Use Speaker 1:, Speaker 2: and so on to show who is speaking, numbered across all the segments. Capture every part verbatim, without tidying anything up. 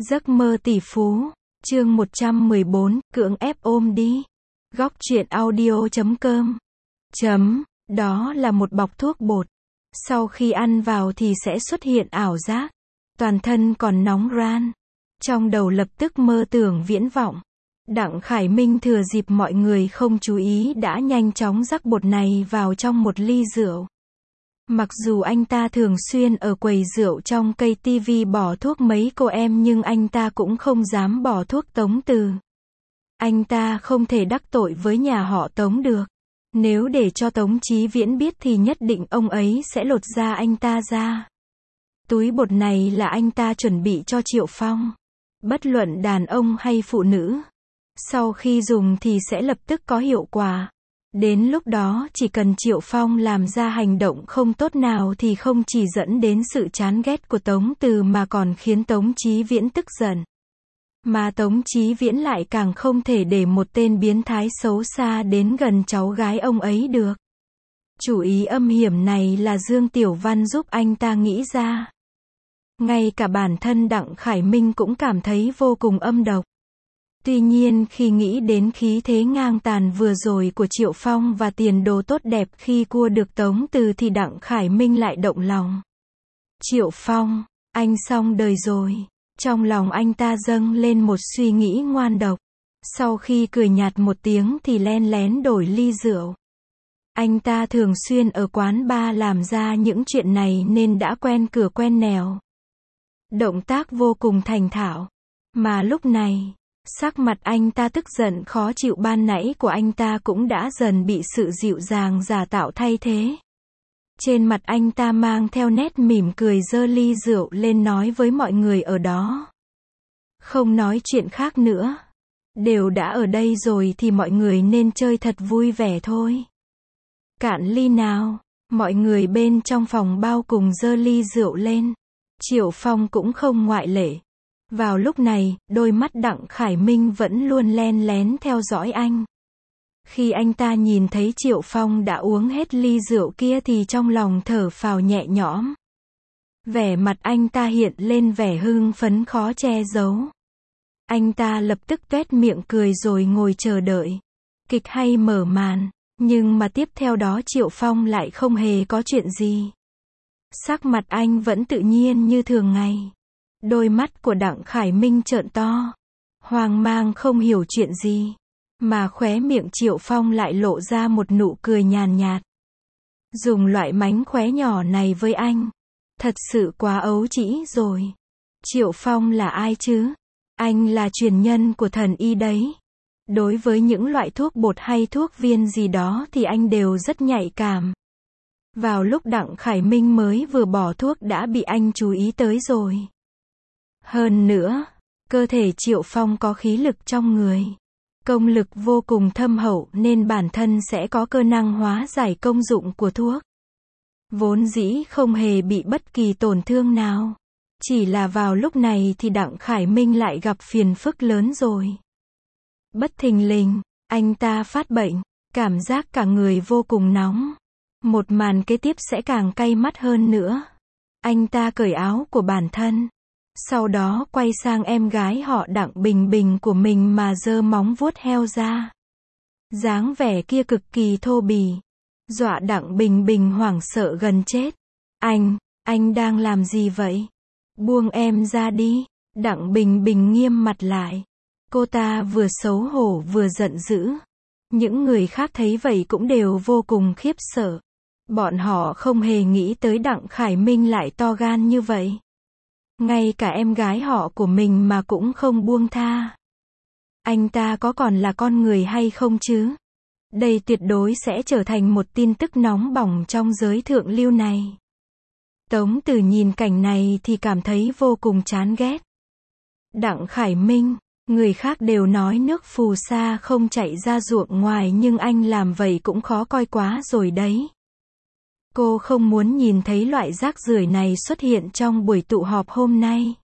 Speaker 1: Giấc mơ tỷ phú, chương một trăm mười bốn, cưỡng ép ôm đi. Góc truyện audio chấm com. Chấm, đó là một bọc thuốc bột. Sau khi ăn vào thì sẽ xuất hiện ảo giác. Toàn thân còn nóng ran. Trong đầu lập tức mơ tưởng viễn vọng. Đặng Khải Minh thừa dịp mọi người không chú ý đã nhanh chóng rắc bột này vào trong một ly rượu. Mặc dù anh ta thường xuyên ở quầy rượu trong cây tivi bỏ thuốc mấy cô em nhưng anh ta cũng không dám bỏ thuốc Tống Từ. Anh ta không thể đắc tội với nhà họ Tống được. Nếu để cho Tống Chí Viễn biết thì nhất định ông ấy sẽ lột da anh ta ra. Túi bột này là anh ta chuẩn bị cho Triệu Phong. Bất luận đàn ông hay phụ nữ. Sau khi dùng thì sẽ lập tức có hiệu quả. Đến lúc đó chỉ cần Triệu Phong làm ra hành động không tốt nào thì không chỉ dẫn đến sự chán ghét của Tống Từ mà còn khiến Tống Chí Viễn tức giận. Mà Tống Chí Viễn lại càng không thể để một tên biến thái xấu xa đến gần cháu gái ông ấy được. Chủ ý âm hiểm này là Dương Tiểu Văn giúp anh ta nghĩ ra. Ngay cả bản thân Đặng Khải Minh cũng cảm thấy vô cùng âm độc. Tuy nhiên khi nghĩ đến khí thế ngang tàn vừa rồi của Triệu Phong và tiền đồ tốt đẹp khi cua được Tống Từ thì Đặng Khải Minh lại động lòng. Triệu Phong, anh xong đời rồi. Trong lòng anh ta dâng lên một suy nghĩ ngoan độc. Sau khi cười nhạt một tiếng thì len lén đổi ly rượu. Anh ta thường xuyên ở quán bar làm ra những chuyện này nên đã quen cửa quen nẻo. Động tác vô cùng thành thạo. Mà lúc này, sắc mặt anh ta tức giận khó chịu ban nãy của anh ta cũng đã dần bị sự dịu dàng giả tạo thay thế. Trên mặt anh ta mang theo nét mỉm cười giơ ly rượu lên nói với mọi người ở đó. Không nói chuyện khác nữa. Đều đã ở đây rồi thì mọi người nên chơi thật vui vẻ thôi. Cạn ly nào, mọi người bên trong phòng bao cùng giơ ly rượu lên. Triệu Phong cũng không ngoại lệ. Vào lúc này, đôi mắt Đặng Khải Minh vẫn luôn len lén theo dõi anh. Khi anh ta nhìn thấy Triệu Phong đã uống hết ly rượu kia thì trong lòng thở phào nhẹ nhõm. Vẻ mặt anh ta hiện lên vẻ hưng phấn khó che giấu. Anh ta lập tức tuét miệng cười rồi ngồi chờ đợi. Kịch hay mở màn, nhưng mà tiếp theo đó Triệu Phong lại không hề có chuyện gì. Sắc mặt anh vẫn tự nhiên như thường ngày. Đôi mắt của Đặng Khải Minh trợn to. Hoang mang không hiểu chuyện gì. Mà khóe miệng Triệu Phong lại lộ ra một nụ cười nhàn nhạt. Dùng loại mánh khóe nhỏ này với anh. Thật sự quá ấu trĩ rồi. Triệu Phong là ai chứ? Anh là truyền nhân của thần y đấy. Đối với những loại thuốc bột hay thuốc viên gì đó thì anh đều rất nhạy cảm. Vào lúc Đặng Khải Minh mới vừa bỏ thuốc đã bị anh chú ý tới rồi. Hơn nữa, cơ thể Triệu Phong có khí lực trong người. Công lực vô cùng thâm hậu nên bản thân sẽ có cơ năng hóa giải công dụng của thuốc. Vốn dĩ không hề bị bất kỳ tổn thương nào. Chỉ là vào lúc này thì Đặng Khải Minh lại gặp phiền phức lớn rồi. Bất thình lình, anh ta phát bệnh, cảm giác cả người vô cùng nóng. Một màn kế tiếp sẽ càng cay mắt hơn nữa. Anh ta cởi áo của bản thân. Sau đó quay sang em gái họ Đặng Bình Bình của mình mà giơ móng vuốt heo ra. Dáng vẻ kia cực kỳ thô bỉ. Dọa Đặng Bình Bình hoảng sợ gần chết. Anh, anh đang làm gì vậy? Buông em ra đi. Đặng Bình Bình nghiêm mặt lại. Cô ta vừa xấu hổ vừa giận dữ. Những người khác thấy vậy cũng đều vô cùng khiếp sợ. Bọn họ không hề nghĩ tới Đặng Khải Minh lại to gan như vậy. Ngay cả em gái họ của mình mà cũng không buông tha. Anh ta có còn là con người hay không chứ? Đây tuyệt đối sẽ trở thành một tin tức nóng bỏng trong giới thượng lưu này. Tống Từ nhìn cảnh này thì cảm thấy vô cùng chán ghét. Đặng Khải Minh, người khác đều nói nước phù sa không chạy ra ruộng ngoài nhưng anh làm vậy cũng khó coi quá rồi đấy. Cô không muốn nhìn thấy loại rác rưởi này xuất hiện trong buổi tụ họp hôm nay.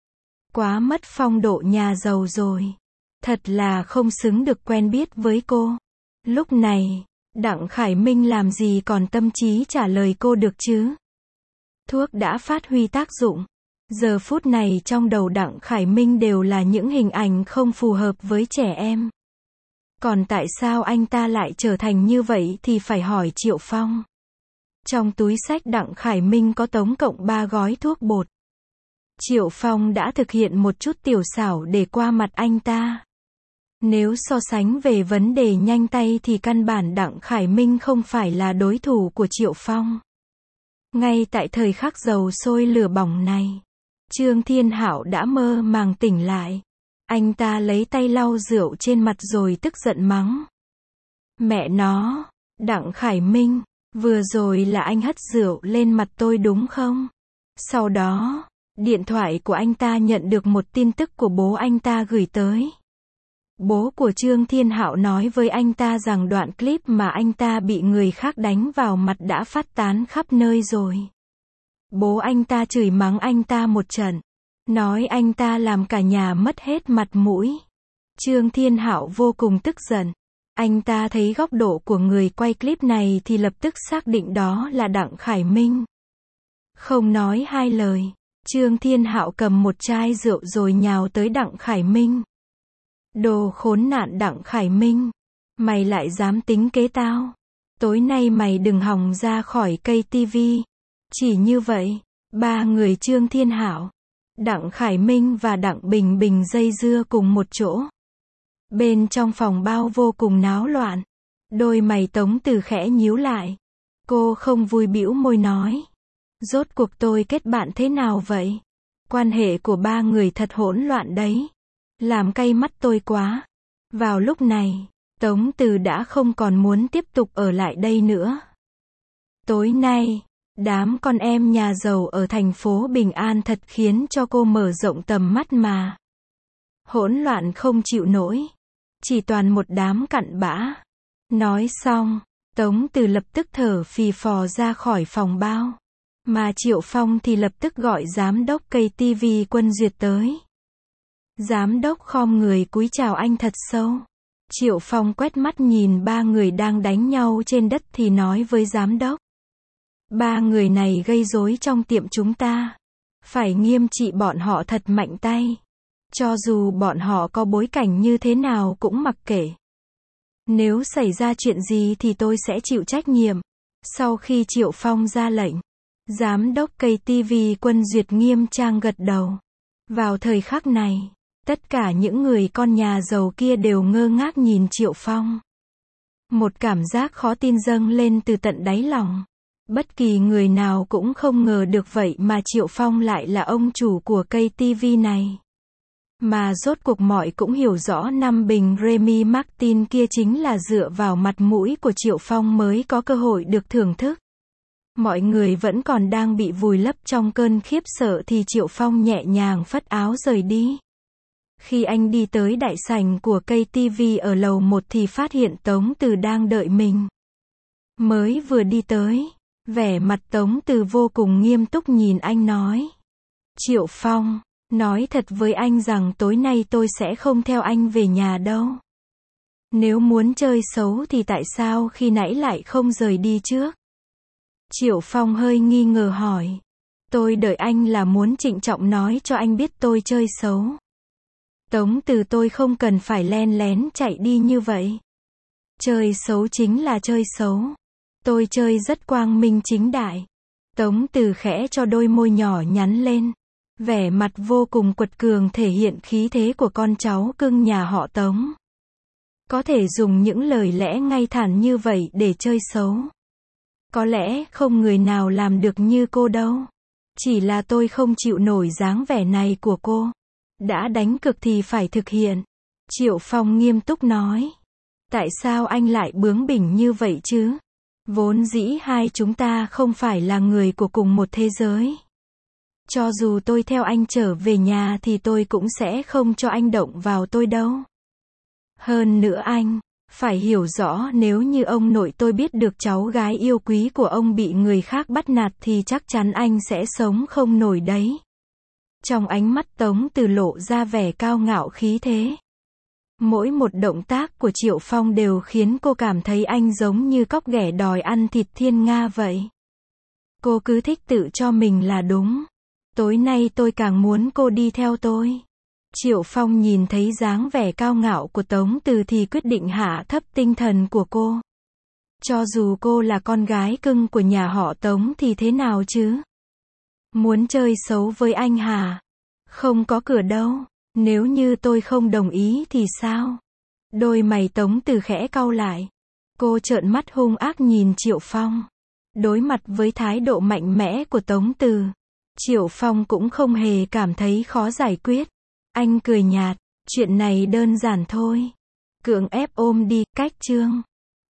Speaker 1: Quá mất phong độ nhà giàu rồi. Thật là không xứng được quen biết với cô. Lúc này, Đặng Khải Minh làm gì còn tâm trí trả lời cô được chứ? Thuốc đã phát huy tác dụng. Giờ phút này trong đầu Đặng Khải Minh đều là những hình ảnh không phù hợp với trẻ em. Còn tại sao anh ta lại trở thành như vậy thì phải hỏi Triệu Phong. Trong túi xách Đặng Khải Minh có tổng cộng ba gói thuốc bột. Triệu Phong đã thực hiện một chút tiểu xảo để qua mặt anh ta. Nếu so sánh về vấn đề nhanh tay thì căn bản Đặng Khải Minh không phải là đối thủ của Triệu Phong. Ngay tại thời khắc dầu sôi lửa bỏng này, Trương Thiên Hạo đã mơ màng tỉnh lại. Anh ta lấy tay lau rượu trên mặt rồi tức giận mắng. Mẹ nó, Đặng Khải Minh, vừa rồi là anh hất rượu lên mặt tôi đúng không? Sau đó, điện thoại của anh ta nhận được một tin tức của bố anh ta gửi tới. Bố của Trương Thiên Hạo nói với anh ta rằng đoạn clip mà anh ta bị người khác đánh vào mặt đã phát tán khắp nơi rồi. Bố anh ta chửi mắng anh ta một trận, nói anh ta làm cả nhà mất hết mặt mũi. Trương Thiên Hạo vô cùng tức giận. Anh ta thấy góc độ của người quay clip này thì lập tức xác định đó là Đặng Khải Minh. Không nói hai lời, Trương Thiên Hạo cầm một chai rượu rồi nhào tới Đặng Khải Minh. Đồ khốn nạn Đặng Khải Minh, mày lại dám tính kế tao. Tối nay mày đừng hòng ra khỏi cây tivi. Chỉ như vậy, ba người Trương Thiên Hạo, Đặng Khải Minh và Đặng Bình Bình dây dưa cùng một chỗ. Bên trong phòng bao vô cùng náo loạn. Đôi mày Tống Từ khẽ nhíu lại. Cô không vui bĩu môi nói. Rốt cuộc tôi kết bạn thế nào vậy? Quan hệ của ba người thật hỗn loạn đấy. Làm cay mắt tôi quá. Vào lúc này, Tống Từ đã không còn muốn tiếp tục ở lại đây nữa. Tối nay, đám con em nhà giàu ở thành phố Bình An thật khiến cho cô mở rộng tầm mắt mà. Hỗn loạn không chịu nổi. Chỉ toàn một đám cặn bã. Nói xong, Tống Từ lập tức thở phì phò ra khỏi phòng bao. Mà Triệu Phong thì lập tức gọi giám đốc cây tivi Quân Duyệt tới. Giám đốc khom người cúi chào anh thật sâu. Triệu Phong quét mắt nhìn ba người đang đánh nhau trên đất thì nói với giám đốc. Ba người này gây rối trong tiệm chúng ta. Phải nghiêm trị bọn họ thật mạnh tay. Cho dù bọn họ có bối cảnh như thế nào cũng mặc kệ. Nếu xảy ra chuyện gì thì tôi sẽ chịu trách nhiệm. Sau khi Triệu Phong ra lệnh, giám đốc cây tivi Quân Duyệt nghiêm trang gật đầu. Vào thời khắc này, tất cả những người con nhà giàu kia đều ngơ ngác nhìn Triệu Phong. Một cảm giác khó tin dâng lên từ tận đáy lòng. Bất kỳ người nào cũng không ngờ được vậy mà Triệu Phong lại là ông chủ của cây tivi này. Mà rốt cuộc mọi cũng hiểu rõ năm bình Remy Martin kia chính là dựa vào mặt mũi của Triệu Phong mới có cơ hội được thưởng thức. Mọi người vẫn còn đang bị vùi lấp trong cơn khiếp sợ thì Triệu Phong nhẹ nhàng phất áo rời đi. Khi anh đi tới đại sảnh của cây tivi ở lầu một thì phát hiện Tống Từ đang đợi mình. Mới vừa đi tới, vẻ mặt Tống Từ vô cùng nghiêm túc nhìn anh nói. Triệu Phong, nói thật với anh rằng tối nay tôi sẽ không theo anh về nhà đâu. Nếu muốn chơi xấu thì tại sao khi nãy lại không rời đi trước? Triệu Phong hơi nghi ngờ hỏi. Tôi đợi anh là muốn trịnh trọng nói cho anh biết tôi chơi xấu. Tống Từ tôi không cần phải len lén chạy đi như vậy. Chơi xấu chính là chơi xấu. Tôi chơi rất quang minh chính đại. Tống Từ khẽ cho đôi môi nhỏ nhắn lên. Vẻ mặt vô cùng quật cường thể hiện khí thế của con cháu cưng nhà họ Tống. Có thể dùng những lời lẽ ngay thẳng như vậy để chơi xấu. Có lẽ không người nào làm được như cô đâu. Chỉ là tôi không chịu nổi dáng vẻ này của cô. Đã đánh cược thì phải thực hiện. Triệu Phong nghiêm túc nói. Tại sao anh lại bướng bỉnh như vậy chứ? Vốn dĩ hai chúng ta không phải là người của cùng một thế giới. Cho dù tôi theo anh trở về nhà thì tôi cũng sẽ không cho anh động vào tôi đâu. Hơn nữa anh, phải hiểu rõ nếu như ông nội tôi biết được cháu gái yêu quý của ông bị người khác bắt nạt thì chắc chắn anh sẽ sống không nổi đấy. Trong ánh mắt Tống Từ lộ ra vẻ cao ngạo khí thế. Mỗi một động tác của Triệu Phong đều khiến cô cảm thấy anh giống như cóc ghẻ đòi ăn thịt thiên nga vậy. Cô cứ thích tự cho mình là đúng. Tối nay tôi càng muốn cô đi theo tôi. Triệu Phong nhìn thấy dáng vẻ cao ngạo của Tống Từ thì quyết định hạ thấp tinh thần của cô. Cho dù cô là con gái cưng của nhà họ Tống thì thế nào chứ? Muốn chơi xấu với anh hả? Không có cửa đâu. Nếu như tôi không đồng ý thì sao? Đôi mày Tống Từ khẽ cau lại. Cô trợn mắt hung ác nhìn Triệu Phong. Đối mặt với thái độ mạnh mẽ của Tống Từ, Triệu Phong cũng không hề cảm thấy khó giải quyết. Anh cười nhạt, chuyện này đơn giản thôi. Cưỡng ép ôm đi, cách chương.